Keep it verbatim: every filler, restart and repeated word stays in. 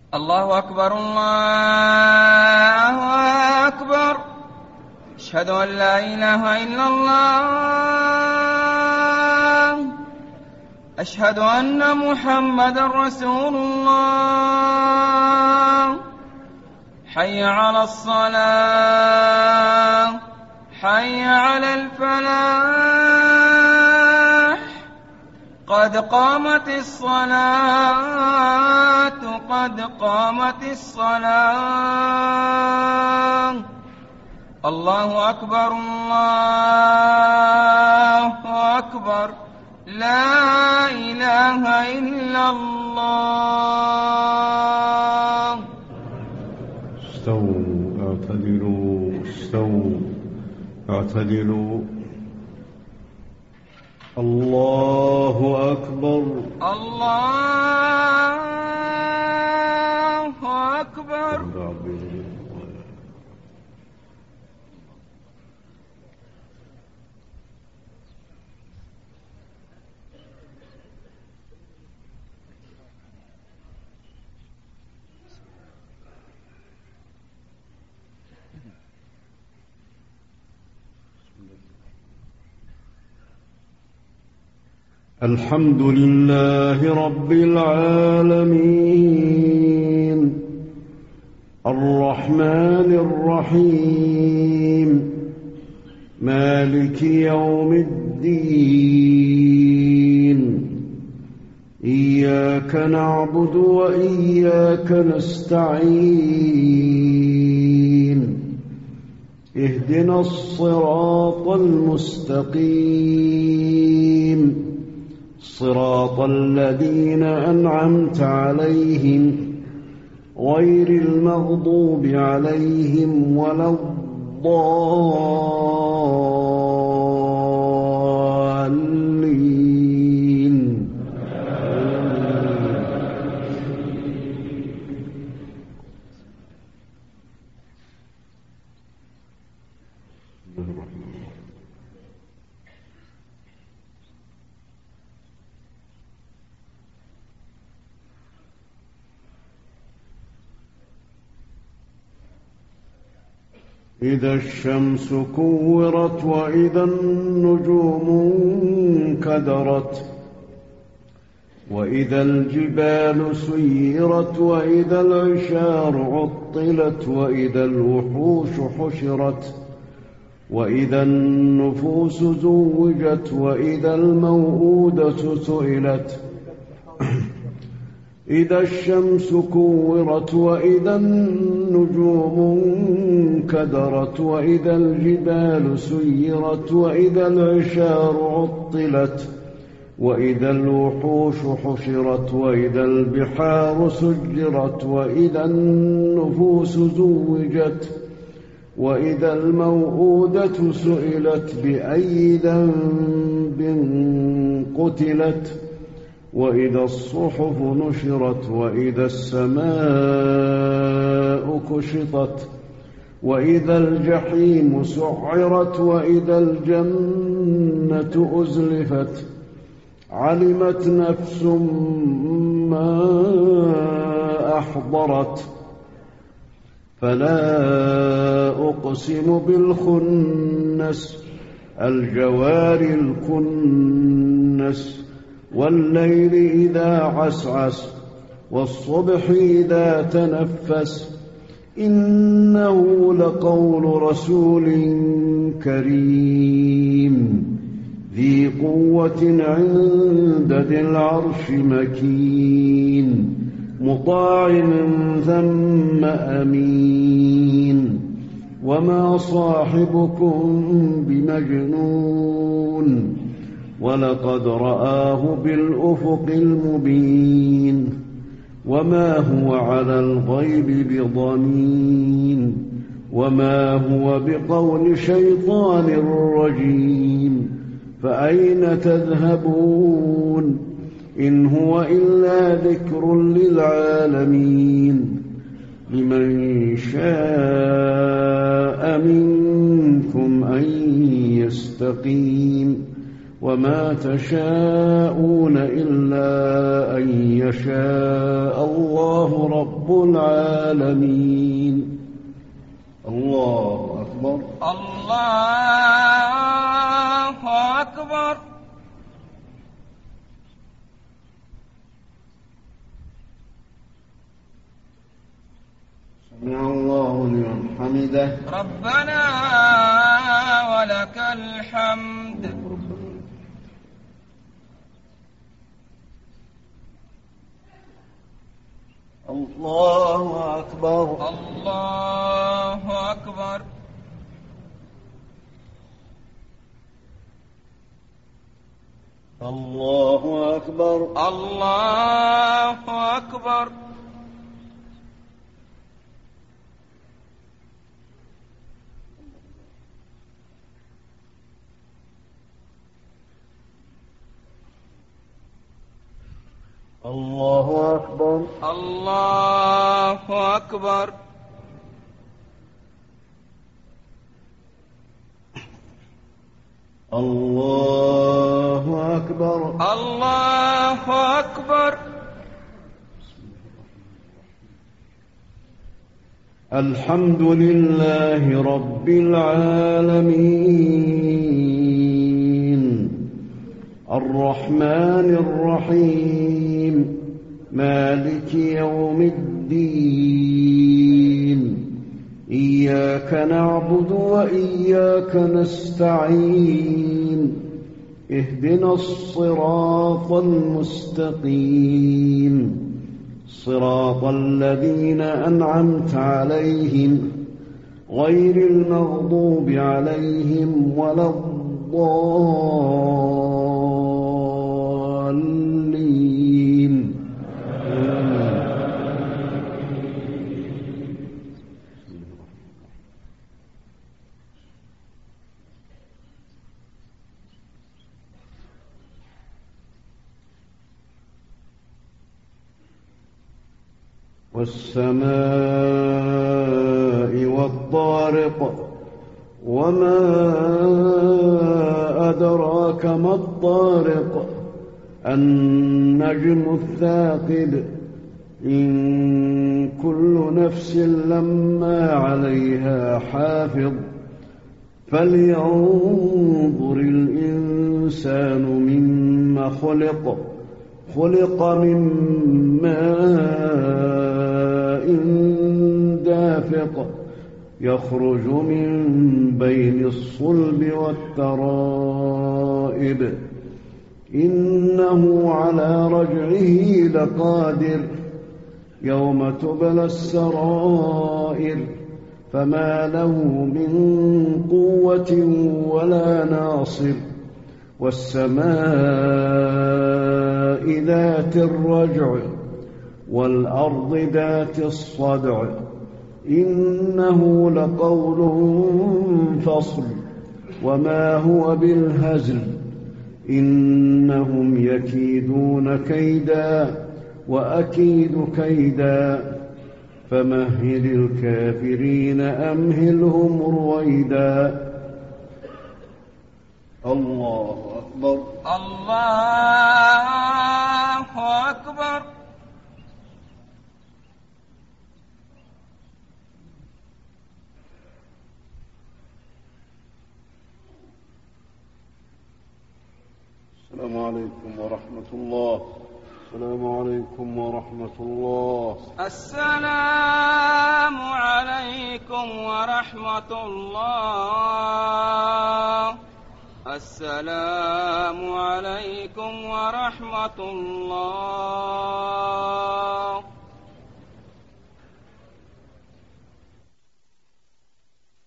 الله أكبر الله أكبر. أشهد أن لا إله إلا الله. أشهد أن محمدا رسول الله. حي على الصلاة، حي على الفلاح، قد قامت الصلاة، قد قامت الصلاة. الله أكبر الله أكبر. لا إله إلا الله. استووا اعتدلوا استووا اعتدلوا. الله أكبر الله أكبر. الحمد لله رب العالمين، الرحمن الرحيم، مالك يوم الدين. إياك نعبد وإياك نستعين. اهدنا الصراط المستقيم، صراط الذين أنعمت عليهم غير المغضوب عليهم ولا الضالين. إذا الشمس كورت وإذا النجوم انكدرت وإذا الجبال سيرت وإذا العشار عطلت وإذا الوحوش حشرت وإذا النفوس زوجت وإذا الموءودة سئلت. إذا الشمس كورت وإذا النجوم انكدرت وإذا الجبال سيرت وإذا العشار عطلت وإذا الوحوش حشرت وإذا البحار سجرت وإذا النفوس زوجت وإذا الموءودة سئلت بأي ذنب قتلت وإذا الصحف نشرت وإذا السماء كشطت وإذا الجحيم سعرت وإذا الجنة أزلفت. علمت نفس ما أحضرت. فلا أقسم بالخنس، الجوار الكنس، والليل إذا عسعس والصبح إذا تنفس. إنه لقول رسول كريم ذي قوة عند ذي العرش مكين، مطاع ثم أمين. وما صاحبكم بمجنون، ولقد رآه بالأفق المبين. وما هو على الغيب بضنين، وما هو بقول شيطان رجيم. فأين تذهبون؟ إن هو إلا ذكر للعالمين. لمن شاء منكم أن يستقيم وما تشاءون إلا أن يشاء الله رب العالمين. الله أكبر. الله أكبر. سمع الله لمن حمده. ربنا ولك الحمد. الله أكبر. الله أكبر. الله أكبر. الله أكبر. الله أكبر. الله أكبر. الله أكبر. الله أكبر. الحمد لله رب العالمين الرحمن الرحيم مالك يوم الدين إياك نعبد وإياك نستعين اهدنا الصراط المستقيم صراط الذين أنعمت عليهم غير المغضوب عليهم ولا الضالين. والسماء والطارق وما أدراك ما الطارق النجم الثاقب إن كل نفس لما عليها حافظ فلينظر الإنسان مما خلق خلق من ماء دافق يخرج من بين الصلب والترائب إنه على رجعه لقادر يوم تبلى السرائر فما له من قوة ولا ناصر والسماء ذات الرجع والأرض ذات الصدع إنه لقول فصل وما هو بالهزل إنهم يكيدون كيدا وأكيد كيدا فمهل الكافرين أمهلهم رويدا. الله أكبر. الله أكبر. السلام عليكم ورحمة الله. السلام عليكم ورحمة الله. السلام عليكم ورحمة الله. السلام عليكم ورحمة الله.